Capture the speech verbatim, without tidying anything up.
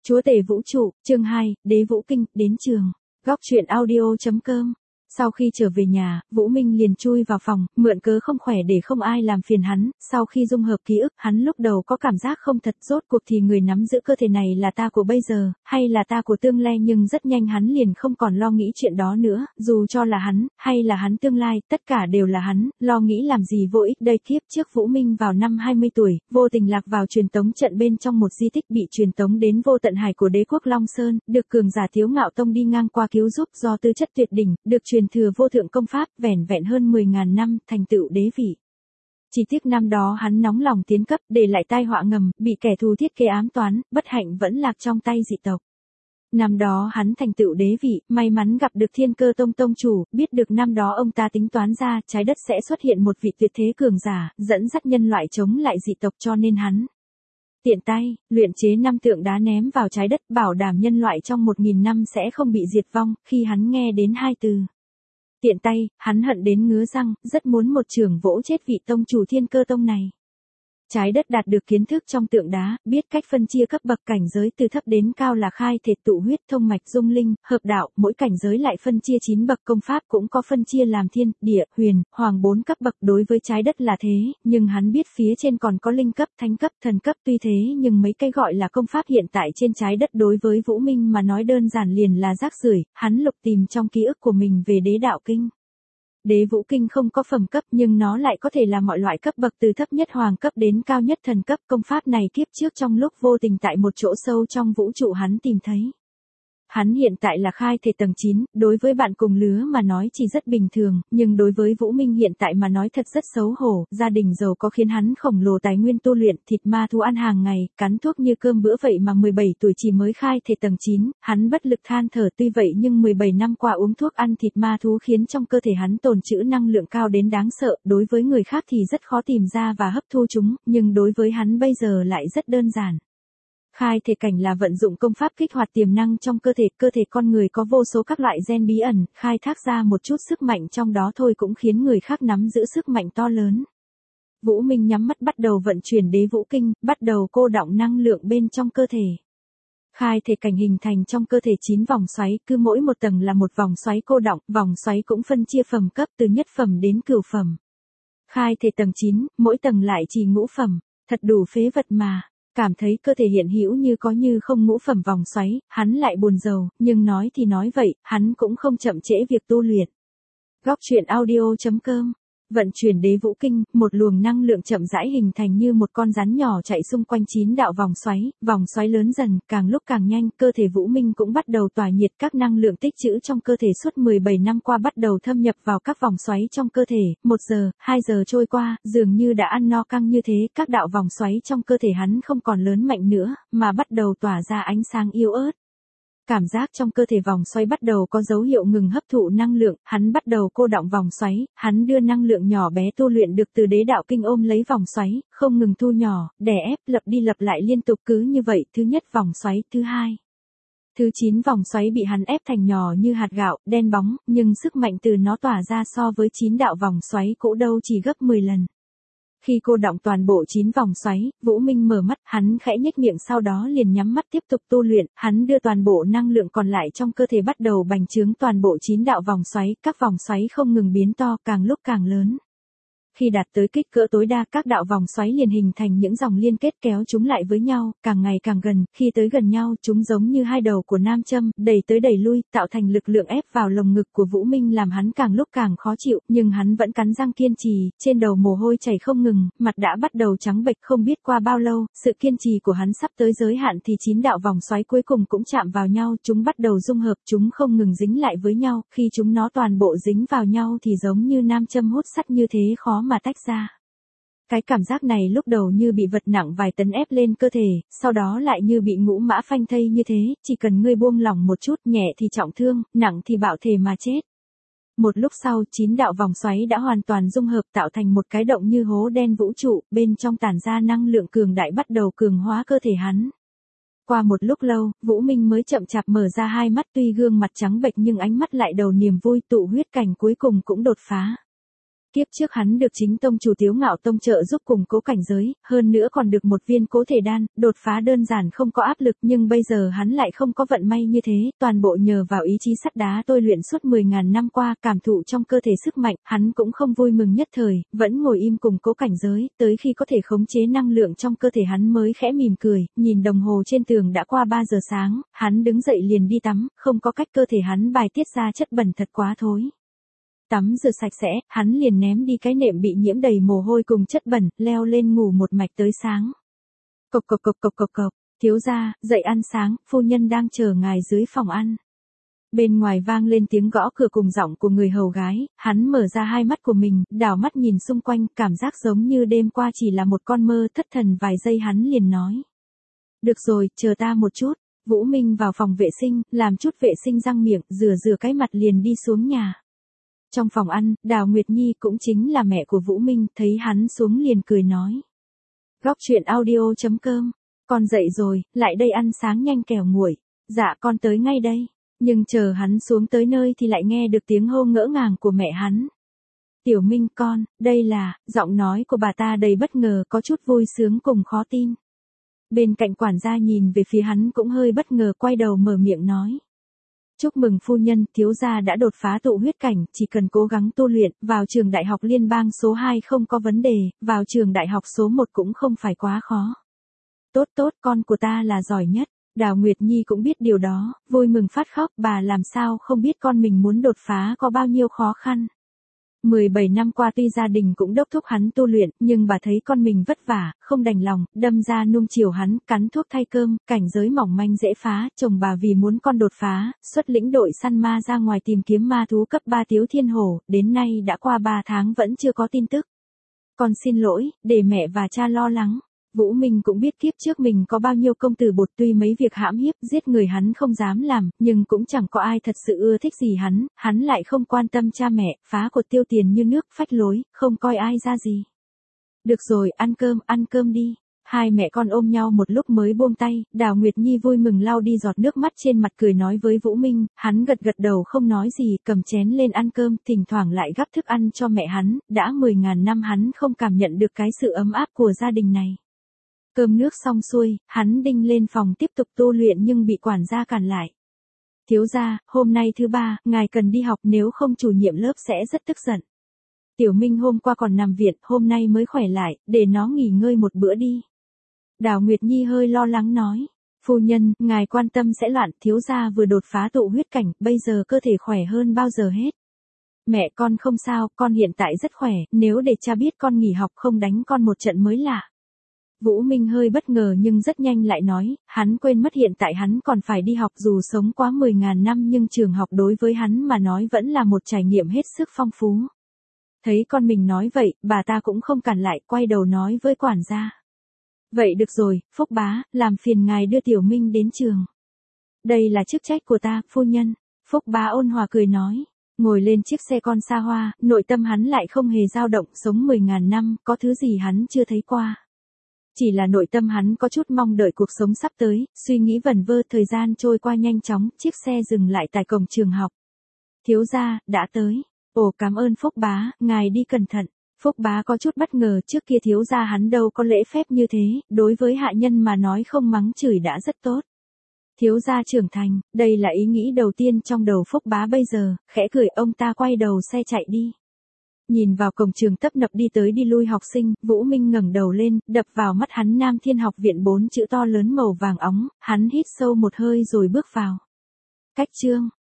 Chúa tể vũ trụ, chương hai, Đế Vũ Kinh, đến trường. Góc truyện audio chấm com. Sau khi trở về nhà, Vũ Minh liền chui vào phòng, mượn cớ không khỏe để không ai làm phiền hắn. Sau khi dung hợp ký ức, hắn lúc đầu có cảm giác không thật, rốt cuộc thì người nắm giữ cơ thể này là ta của bây giờ, hay là ta của tương lai, nhưng rất nhanh hắn liền không còn lo nghĩ chuyện đó nữa, dù cho là hắn, hay là hắn tương lai, tất cả đều là hắn, lo nghĩ làm gì vô ích. Đây kiếp trước Vũ Minh vào năm hai mươi tuổi, vô tình lạc vào truyền tống trận bên trong một di tích, bị truyền tống đến vô tận hải của đế quốc Long Sơn, được cường giả Thiếu Ngạo Tông đi ngang qua cứu giúp, do tư chất tuyệt đỉnh, được truyền thừa vô thượng công pháp, vẻn vẹn hơn mười ngàn năm, thành tựu đế vị. Chỉ tiếc năm đó hắn nóng lòng tiến cấp, để lại tai họa ngầm, bị kẻ thù thiết kế ám toán, bất hạnh vẫn lạc trong tay dị tộc. Năm đó hắn thành tựu đế vị, may mắn gặp được Thiên Cơ Tông tông chủ, biết được năm đó ông ta tính toán ra, trái đất sẽ xuất hiện một vị tuyệt thế cường giả, dẫn dắt nhân loại chống lại dị tộc, cho nên hắn tiện tay luyện chế năm tượng đá ném vào trái đất, bảo đảm nhân loại trong một nghìn năm sẽ không bị diệt vong. Khi hắn nghe đến hai từ tiện tay, hắn hận đến ngứa răng, rất muốn một chưởng vỗ chết vị tông chủ Thiên Cơ Tông này. Trái đất đạt được kiến thức trong tượng đá, biết cách phân chia cấp bậc cảnh giới từ thấp đến cao là khai thể, tụ huyết, thông mạch, dung linh, hợp đạo, mỗi cảnh giới lại phân chia chín bậc công pháp, cũng có phân chia làm thiên, địa, huyền, hoàng bốn cấp bậc. Đối với trái đất là thế, nhưng hắn biết phía trên còn có linh cấp, thánh cấp, thần cấp. Tuy thế nhưng mấy cái gọi là công pháp hiện tại trên trái đất đối với Vũ Minh mà nói đơn giản liền là rác rưởi. Hắn lục tìm trong ký ức của mình về Đế Đạo Kinh. Đế Vũ Kinh không có phẩm cấp, nhưng nó lại có thể là mọi loại cấp bậc, từ thấp nhất hoàng cấp đến cao nhất thần cấp. Công pháp này kiếp trước trong lúc vô tình tại một chỗ sâu trong vũ trụ hắn tìm thấy. Hắn hiện tại là khai thể tầng chín, đối với bạn cùng lứa mà nói chỉ rất bình thường, nhưng đối với Vũ Minh hiện tại mà nói thật rất xấu hổ. Gia đình giàu có khiến hắn khổng lồ tài nguyên tu luyện, thịt ma thú ăn hàng ngày, cắn thuốc như cơm bữa vậy mà mười bảy tuổi chỉ mới khai thể tầng chín, hắn bất lực than thở. Tuy vậy nhưng mười bảy năm qua uống thuốc ăn thịt ma thú khiến trong cơ thể hắn tồn trữ năng lượng cao đến đáng sợ, đối với người khác thì rất khó tìm ra và hấp thu chúng, nhưng đối với hắn bây giờ lại rất đơn giản. Khai thể cảnh là vận dụng công pháp kích hoạt tiềm năng trong cơ thể, cơ thể con người có vô số các loại gen bí ẩn, khai thác ra một chút sức mạnh trong đó thôi cũng khiến người khác nắm giữ sức mạnh to lớn. Vũ Minh nhắm mắt bắt đầu vận chuyển Đế Vũ Kinh, bắt đầu cô đọng năng lượng bên trong cơ thể. Khai thể cảnh hình thành trong cơ thể chín vòng xoáy, cứ mỗi một tầng là một vòng xoáy cô đọng, vòng xoáy cũng phân chia phẩm cấp từ nhất phẩm đến cửu phẩm. Khai thể tầng chín, mỗi tầng lại chỉ ngũ phẩm, thật đủ phế vật mà. Cảm thấy cơ thể hiện hữu như có như không ngũ phẩm vòng xoáy, hắn lại buồn rầu, nhưng nói thì nói vậy, hắn cũng không chậm trễ việc tu luyện. Góc truyện audio chấm com. Vận chuyển Đế Vũ Kinh, một luồng năng lượng chậm rãi hình thành như một con rắn nhỏ chạy xung quanh chín đạo vòng xoáy, vòng xoáy lớn dần, càng lúc càng nhanh, cơ thể Vũ Minh cũng bắt đầu tỏa nhiệt, các năng lượng tích trữ trong cơ thể suốt mười bảy năm qua bắt đầu thâm nhập vào các vòng xoáy trong cơ thể. Một giờ, hai giờ trôi qua, dường như đã ăn no căng như thế, các đạo vòng xoáy trong cơ thể hắn không còn lớn mạnh nữa, mà bắt đầu tỏa ra ánh sáng yếu ớt. Cảm giác trong cơ thể vòng xoáy bắt đầu có dấu hiệu ngừng hấp thụ năng lượng, hắn bắt đầu cô đọng vòng xoáy, hắn đưa năng lượng nhỏ bé tu luyện được từ Đế Đạo Kinh ôm lấy vòng xoáy, không ngừng thu nhỏ, đè ép, lặp đi lặp lại liên tục cứ như vậy, thứ nhất vòng xoáy, thứ hai. Thứ chín vòng xoáy bị hắn ép thành nhỏ như hạt gạo, đen bóng, nhưng sức mạnh từ nó tỏa ra so với chín đạo vòng xoáy cũ đâu chỉ gấp mười lần. Khi cô đọng toàn bộ chín vòng xoáy, Vũ Minh mở mắt, hắn khẽ nhếch miệng sau đó liền nhắm mắt tiếp tục tu luyện, hắn đưa toàn bộ năng lượng còn lại trong cơ thể bắt đầu bành trướng toàn bộ chín đạo vòng xoáy, các vòng xoáy không ngừng biến to, càng lúc càng lớn. Khi đạt tới kích cỡ tối đa, các đạo vòng xoáy liền hình thành những dòng liên kết kéo chúng lại với nhau, càng ngày càng gần, khi tới gần nhau, chúng giống như hai đầu của nam châm, đẩy tới đẩy lui, tạo thành lực lượng ép vào lồng ngực của Vũ Minh làm hắn càng lúc càng khó chịu, nhưng hắn vẫn cắn răng kiên trì, trên đầu mồ hôi chảy không ngừng, mặt đã bắt đầu trắng bệch. Không biết qua bao lâu, sự kiên trì của hắn sắp tới giới hạn thì chín đạo vòng xoáy cuối cùng cũng chạm vào nhau, chúng bắt đầu dung hợp, chúng không ngừng dính lại với nhau, khi chúng nó toàn bộ dính vào nhau thì giống như nam châm hút sắt như thế, khó mà tách ra. Cái cảm giác này lúc đầu như bị vật nặng vài tấn ép lên cơ thể, sau đó lại như bị ngũ mã phanh thây như thế, chỉ cần ngươi buông lỏng một chút, nhẹ thì trọng thương, nặng thì bạo thể mà chết. Một lúc sau, chín đạo vòng xoáy đã hoàn toàn dung hợp tạo thành một cái động như hố đen vũ trụ, bên trong tản ra năng lượng cường đại bắt đầu cường hóa cơ thể hắn. Qua một lúc lâu, Vũ Minh mới chậm chạp mở ra hai mắt, tuy gương mặt trắng bệch nhưng ánh mắt lại đầu niềm vui, tụ huyết cảnh cuối cùng cũng đột phá. Kiếp trước hắn được chính tông chủ Tiếu Ngạo Tông trợ giúp củng cố cảnh giới, hơn nữa còn được một viên cố thể đan, đột phá đơn giản không có áp lực, nhưng bây giờ hắn lại không có vận may như thế, toàn bộ nhờ vào ý chí sắt đá tôi luyện suốt mười ngàn năm qua, cảm thụ trong cơ thể sức mạnh, hắn cũng không vui mừng nhất thời, vẫn ngồi im củng cố cảnh giới, tới khi có thể khống chế năng lượng trong cơ thể hắn mới khẽ mỉm cười, nhìn đồng hồ trên tường đã qua ba giờ sáng, hắn đứng dậy liền đi tắm, không có cách cơ thể hắn bài tiết ra chất bẩn thật quá thối. Tắm rửa sạch sẽ, hắn liền ném đi cái nệm bị nhiễm đầy mồ hôi cùng chất bẩn, leo lên ngủ một mạch tới sáng. Cộc cộc cộc cộc cộc cộc, thiếu gia, dậy ăn sáng, phu nhân đang chờ ngài dưới phòng ăn. Bên ngoài vang lên tiếng gõ cửa cùng giọng của người hầu gái, hắn mở ra hai mắt của mình, đảo mắt nhìn xung quanh, cảm giác giống như đêm qua chỉ là một con mơ, thất thần vài giây hắn liền nói. Được rồi, chờ ta một chút. Vũ Minh vào phòng vệ sinh, làm chút vệ sinh răng miệng, rửa rửa cái mặt liền đi xuống nhà. Trong phòng ăn, Đào Nguyệt Nhi cũng chính là mẹ của Vũ Minh, thấy hắn xuống liền cười nói. Góc truyện audio chấm com, con dậy rồi, lại đây ăn sáng nhanh kẻo nguội. Dạ con tới ngay đây. Nhưng chờ hắn xuống tới nơi thì lại nghe được tiếng hô ngỡ ngàng của mẹ hắn. Tiểu Minh con, đây là, giọng nói của bà ta đầy bất ngờ, có chút vui sướng cùng khó tin. Bên cạnh quản gia nhìn về phía hắn cũng hơi bất ngờ, quay đầu mở miệng nói. Chúc mừng phu nhân, thiếu gia đã đột phá tụ huyết cảnh, chỉ cần cố gắng tu luyện, vào trường đại học liên bang số hai không có vấn đề, vào trường đại học số một cũng không phải quá khó. Tốt tốt, con của ta là giỏi nhất. Đào Nguyệt Nhi cũng biết điều đó, vui mừng phát khóc, bà làm sao không biết con mình muốn đột phá có bao nhiêu khó khăn. mười bảy năm qua tuy gia đình cũng đốc thúc hắn tu luyện, nhưng bà thấy con mình vất vả, không đành lòng, đâm ra nuông chiều hắn, cắn thuốc thay cơm, cảnh giới mỏng manh dễ phá, chồng bà vì muốn con đột phá, xuất lĩnh đội săn ma ra ngoài tìm kiếm ma thú cấp ba Tiếu Thiên Hổ, đến nay đã qua ba tháng vẫn chưa có tin tức. Con xin lỗi, để mẹ và cha lo lắng. Vũ Minh cũng biết kiếp trước mình có bao nhiêu công tử bột, tuy mấy việc hãm hiếp, giết người hắn không dám làm, nhưng cũng chẳng có ai thật sự ưa thích gì hắn, hắn lại không quan tâm cha mẹ, phá cột tiêu tiền như nước, phách lối, không coi ai ra gì. Được rồi, ăn cơm, ăn cơm đi. Hai mẹ con ôm nhau một lúc mới buông tay, Đào Nguyệt Nhi vui mừng lau đi giọt nước mắt trên mặt, cười nói với Vũ Minh, hắn gật gật đầu không nói gì, cầm chén lên ăn cơm, thỉnh thoảng lại gắp thức ăn cho mẹ hắn, đã mười ngàn năm hắn không cảm nhận được cái sự ấm áp của gia đình này. Cơm nước xong xuôi, hắn đinh lên phòng tiếp tục tu luyện nhưng bị quản gia cản lại. Thiếu gia, hôm nay thứ ba, ngài cần đi học, nếu không chủ nhiệm lớp sẽ rất tức giận. Tiểu Minh hôm qua còn nằm viện, hôm nay mới khỏe lại, để nó nghỉ ngơi một bữa đi. Đào Nguyệt Nhi hơi lo lắng nói. Phu nhân, ngài quan tâm sẽ loạn, thiếu gia vừa đột phá tụ huyết cảnh, bây giờ cơ thể khỏe hơn bao giờ hết. Mẹ con không sao, con hiện tại rất khỏe, nếu để cha biết con nghỉ học không đánh con một trận mới lạ. Vũ Minh hơi bất ngờ nhưng rất nhanh lại nói, hắn quên mất hiện tại hắn còn phải đi học, dù sống quá mười ngàn năm nhưng trường học đối với hắn mà nói vẫn là một trải nghiệm hết sức phong phú. Thấy con mình nói vậy, bà ta cũng không cản lại, quay đầu nói với quản gia. Vậy được rồi, Phúc bá, làm phiền ngài đưa Tiểu Minh đến trường. Đây là chức trách của ta, phu nhân. Phúc bá ôn hòa cười nói. Ngồi lên chiếc xe con xa hoa, nội tâm hắn lại không hề dao động, sống mười ngàn năm, có thứ gì hắn chưa thấy qua. Chỉ là nội tâm hắn có chút mong đợi cuộc sống sắp tới, suy nghĩ vẩn vơ, thời gian trôi qua nhanh chóng, chiếc xe dừng lại tại cổng trường học. Thiếu gia, đã tới. Ồ, cảm ơn Phúc bá, ngài đi cẩn thận. Phúc bá có chút bất ngờ, trước kia thiếu gia hắn đâu có lễ phép như thế, đối với hạ nhân mà nói không mắng chửi đã rất tốt. Thiếu gia trưởng thành, đây là ý nghĩ đầu tiên trong đầu Phúc bá bây giờ, khẽ cười, ông ta quay đầu xe chạy đi. Nhìn vào cổng trường tấp nập đi tới đi lui học sinh, Vũ Minh ngẩng đầu lên, đập vào mắt hắn Nam Thiên Học Viện bốn chữ to lớn màu vàng óng, hắn hít sâu một hơi rồi bước vào. Cách chương